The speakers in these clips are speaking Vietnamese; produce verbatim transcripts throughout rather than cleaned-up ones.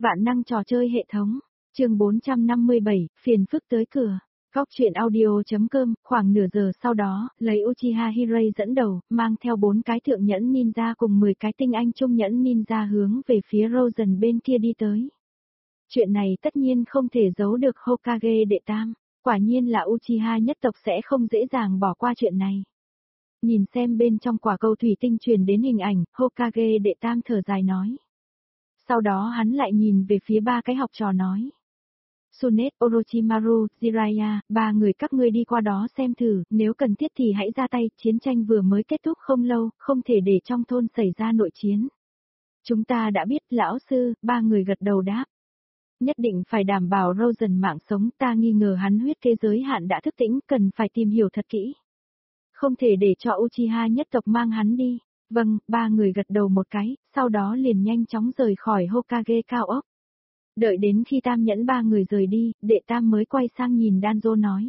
Vạn năng trò chơi hệ thống, chương bốn trăm năm mươi bảy, phiền phức tới cửa. Góc truyện audio.com, khoảng nửa giờ sau đó, lấy Uchiha Hirai dẫn đầu, mang theo bốn cái thượng nhẫn ninja cùng mười cái tinh anh trung nhẫn ninja hướng về phía Rosen bên kia đi tới. Chuyện này tất nhiên không thể giấu được Hokage đệ tam, quả nhiên là Uchiha nhất tộc sẽ không dễ dàng bỏ qua chuyện này. Nhìn xem bên trong quả cầu thủy tinh truyền đến hình ảnh, Hokage đệ tam thở dài nói. Sau đó hắn lại nhìn về phía ba cái học trò nói. Tsunade, Orochimaru, Jiraiya, ba người các ngươi đi qua đó xem thử, nếu cần thiết thì hãy ra tay, chiến tranh vừa mới kết thúc không lâu, không thể để trong thôn xảy ra nội chiến. Chúng ta đã biết, lão sư, ba người gật đầu đáp. Nhất định phải đảm bảo Rosen mạng sống, ta nghi ngờ hắn huyết kế giới hạn đã thức tỉnh, cần phải tìm hiểu thật kỹ. Không thể để cho Uchiha nhất tộc mang hắn đi. Vâng, ba người gật đầu một cái, sau đó liền nhanh chóng rời khỏi Hokage cao ốc. Đợi đến khi tam nhẫn ba người rời đi, đệ tam mới quay sang nhìn Danzo nói.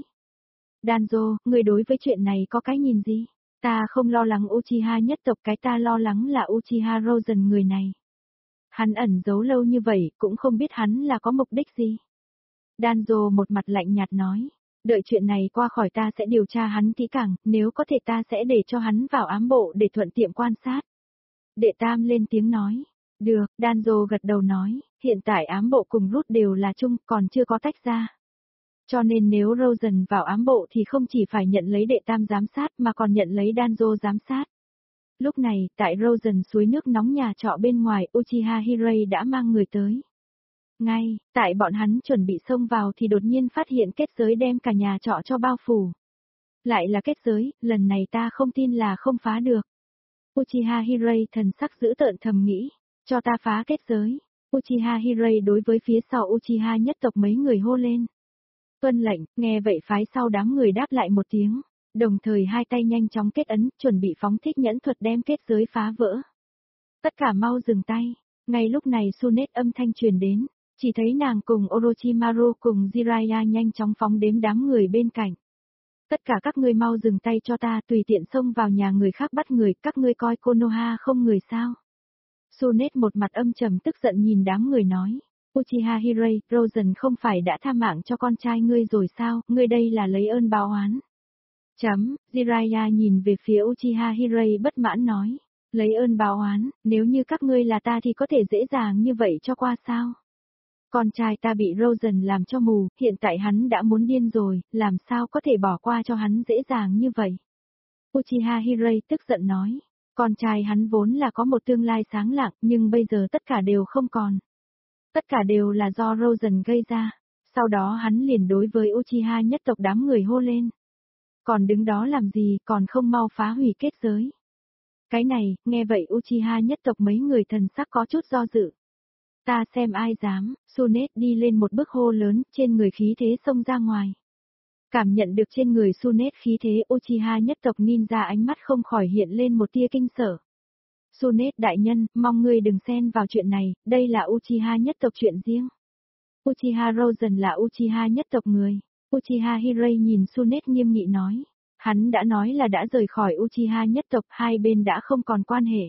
Danzo, người đối với chuyện này có cái nhìn gì? Ta không lo lắng Uchiha nhất tộc, cái ta lo lắng là Uchiha Rosen người này. Hắn ẩn giấu lâu như vậy, cũng không biết hắn là có mục đích gì. Danzo một mặt lạnh nhạt nói. Đợi chuyện này qua khỏi ta sẽ điều tra hắn kỹ càng, nếu có thể ta sẽ để cho hắn vào ám bộ để thuận tiện quan sát. Đệ tam lên tiếng nói. Được, Danzo gật đầu nói, hiện tại ám bộ cùng Root đều là chung, còn chưa có tách ra. Cho nên nếu Rosen vào ám bộ thì không chỉ phải nhận lấy đệ tam giám sát mà còn nhận lấy Danzo giám sát. Lúc này, tại Rosen suối nước nóng nhà trọ bên ngoài, Uchiha Hirai đã mang người tới. Ngay, tại bọn hắn chuẩn bị xông vào thì đột nhiên phát hiện kết giới đem cả nhà trọ cho bao phủ. Lại là kết giới, lần này ta không tin là không phá được. Uchiha Hirai thần sắc giữ tợn thầm nghĩ, cho ta phá kết giới. Uchiha Hirai đối với phía sau Uchiha nhất tộc mấy người hô lên. Tuân lệnh, nghe vậy phái sau đám người đáp lại một tiếng, đồng thời hai tay nhanh chóng kết ấn, chuẩn bị phóng thích nhẫn thuật đem kết giới phá vỡ. Tất cả mau dừng tay, ngay lúc này Tsunade âm thanh truyền đến. Chỉ thấy nàng cùng Orochimaru cùng Jiraiya nhanh chóng phóng đếm đám người bên cạnh. Tất cả các ngươi mau dừng tay cho ta, tùy tiện xông vào nhà người khác bắt người, các ngươi coi Konoha không người sao. Tsunade một mặt âm trầm tức giận nhìn đám người nói. Uchiha Hirai, Rosen không phải đã tha mạng cho con trai ngươi rồi sao, ngươi đây là lấy ơn báo oán. Chấm, Jiraiya nhìn về phía Uchiha Hirai bất mãn nói. Lấy ơn báo oán, nếu như các ngươi là ta thì có thể dễ dàng như vậy cho qua sao. Con trai ta bị Rosen làm cho mù, hiện tại hắn đã muốn điên rồi, làm sao có thể bỏ qua cho hắn dễ dàng như vậy. Uchiha Hirai tức giận nói, con trai hắn vốn là có một tương lai sáng lạng, nhưng bây giờ tất cả đều không còn. Tất cả đều là do Rosen gây ra, sau đó hắn liền đối với Uchiha nhất tộc đám người hô lên. Còn đứng đó làm gì, còn không mau phá hủy kết giới. Cái này, nghe vậy Uchiha nhất tộc mấy người thần sắc có chút do dự. Ta xem ai dám, Tsunade đi lên một bước hô lớn, trên người khí thế xông ra ngoài. Cảm nhận được trên người Tsunade khí thế, Uchiha nhất tộc ninja ánh mắt không khỏi hiện lên một tia kinh sợ. Tsunade đại nhân, mong ngươi đừng xen vào chuyện này, đây là Uchiha nhất tộc chuyện riêng. Uchiha Rosen là Uchiha nhất tộc người. Uchiha Hirai nhìn Tsunade nghiêm nghị nói. Hắn đã nói là đã rời khỏi Uchiha nhất tộc, hai bên đã không còn quan hệ.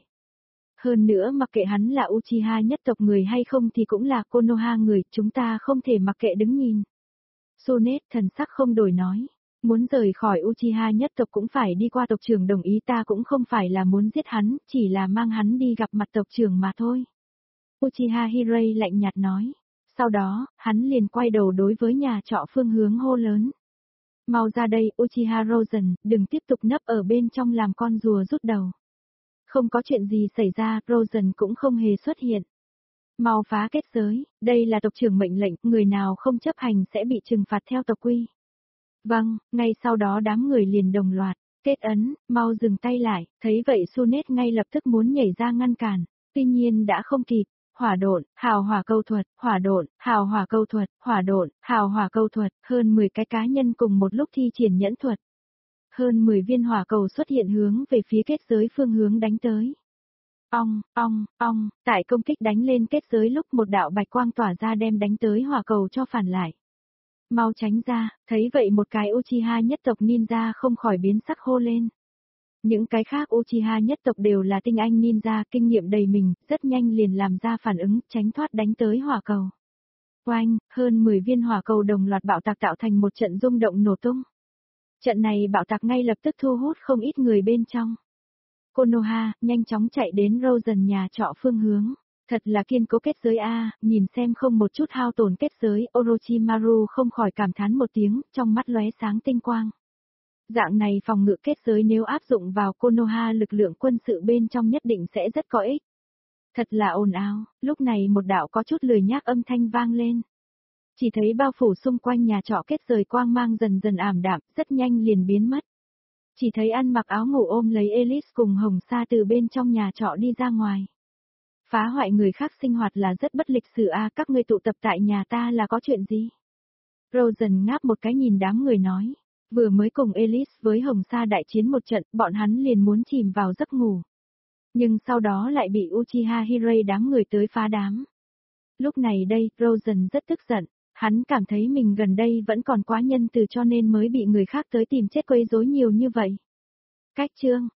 Hơn nữa mặc kệ hắn là Uchiha nhất tộc người hay không thì cũng là Konoha người, chúng ta không thể mặc kệ đứng nhìn. Tsunade thần sắc không đổi nói, muốn rời khỏi Uchiha nhất tộc cũng phải đi qua tộc trưởng đồng ý, ta cũng không phải là muốn giết hắn, chỉ là mang hắn đi gặp mặt tộc trưởng mà thôi. Uchiha Hirai lạnh nhạt nói, sau đó, hắn liền quay đầu đối với nhà trọ phương hướng hô lớn. Mau ra đây Uchiha Rosen, đừng tiếp tục nấp ở bên trong làm con rùa rút đầu. Không có chuyện gì xảy ra, Rosen cũng không hề xuất hiện. Mau phá kết giới, đây là tộc trưởng mệnh lệnh, người nào không chấp hành sẽ bị trừng phạt theo tộc quy. Vâng, ngay sau đó đám người liền đồng loạt, kết ấn, mau dừng tay lại, thấy vậy Tsunade ngay lập tức muốn nhảy ra ngăn cản, tuy nhiên đã không kịp. Hỏa độn, hào hỏa câu thuật, hỏa độn, hào hỏa câu thuật, hỏa độn, hào hỏa câu thuật, hơn mười cái cá nhân cùng một lúc thi triển nhẫn thuật. Hơn mười viên hỏa cầu xuất hiện hướng về phía kết giới phương hướng đánh tới. Ong, ong, ong, tại công kích đánh lên kết giới lúc một đạo bạch quang tỏa ra đem đánh tới hỏa cầu cho phản lại. Mau tránh ra, thấy vậy một cái Uchiha nhất tộc ninja không khỏi biến sắc hô lên. Những cái khác Uchiha nhất tộc đều là tinh anh ninja, kinh nghiệm đầy mình, rất nhanh liền làm ra phản ứng, tránh thoát đánh tới hỏa cầu. Oanh, hơn mười viên hỏa cầu đồng loạt bạo tạc tạo thành một trận rung động nổ tung. Trận này bạo tạc ngay lập tức thu hút không ít người bên trong. Konoha, nhanh chóng chạy đến Rosen nhà trọ phương hướng. Thật là kiên cố kết giới a, nhìn xem không một chút hao tổn kết giới, Orochimaru không khỏi cảm thán một tiếng, trong mắt lóe sáng tinh quang. Dạng này phòng ngự kết giới nếu áp dụng vào Konoha lực lượng quân sự bên trong nhất định sẽ rất có ích. Thật là ồn ào, lúc này một đạo có chút lười nhác âm thanh vang lên. Chỉ thấy bao phủ xung quanh nhà trọ kết giới quang mang dần dần ảm đạm, rất nhanh liền biến mất. Chỉ thấy ăn mặc áo ngủ ôm lấy Elise cùng Hồng Sa từ bên trong nhà trọ đi ra ngoài. Phá hoại người khác sinh hoạt là rất bất lịch sự a, các ngươi tụ tập tại nhà ta là có chuyện gì? Rosen ngáp một cái nhìn đám người nói, vừa mới cùng Elise với Hồng Sa đại chiến một trận, bọn hắn liền muốn chìm vào giấc ngủ. Nhưng sau đó lại bị Uchiha Hirai đám người tới phá đám. Lúc này đây, Rosen rất tức giận, hắn cảm thấy mình gần đây vẫn còn quá nhân từ cho nên mới bị người khác tới tìm chết quấy rối nhiều như vậy. Cách chương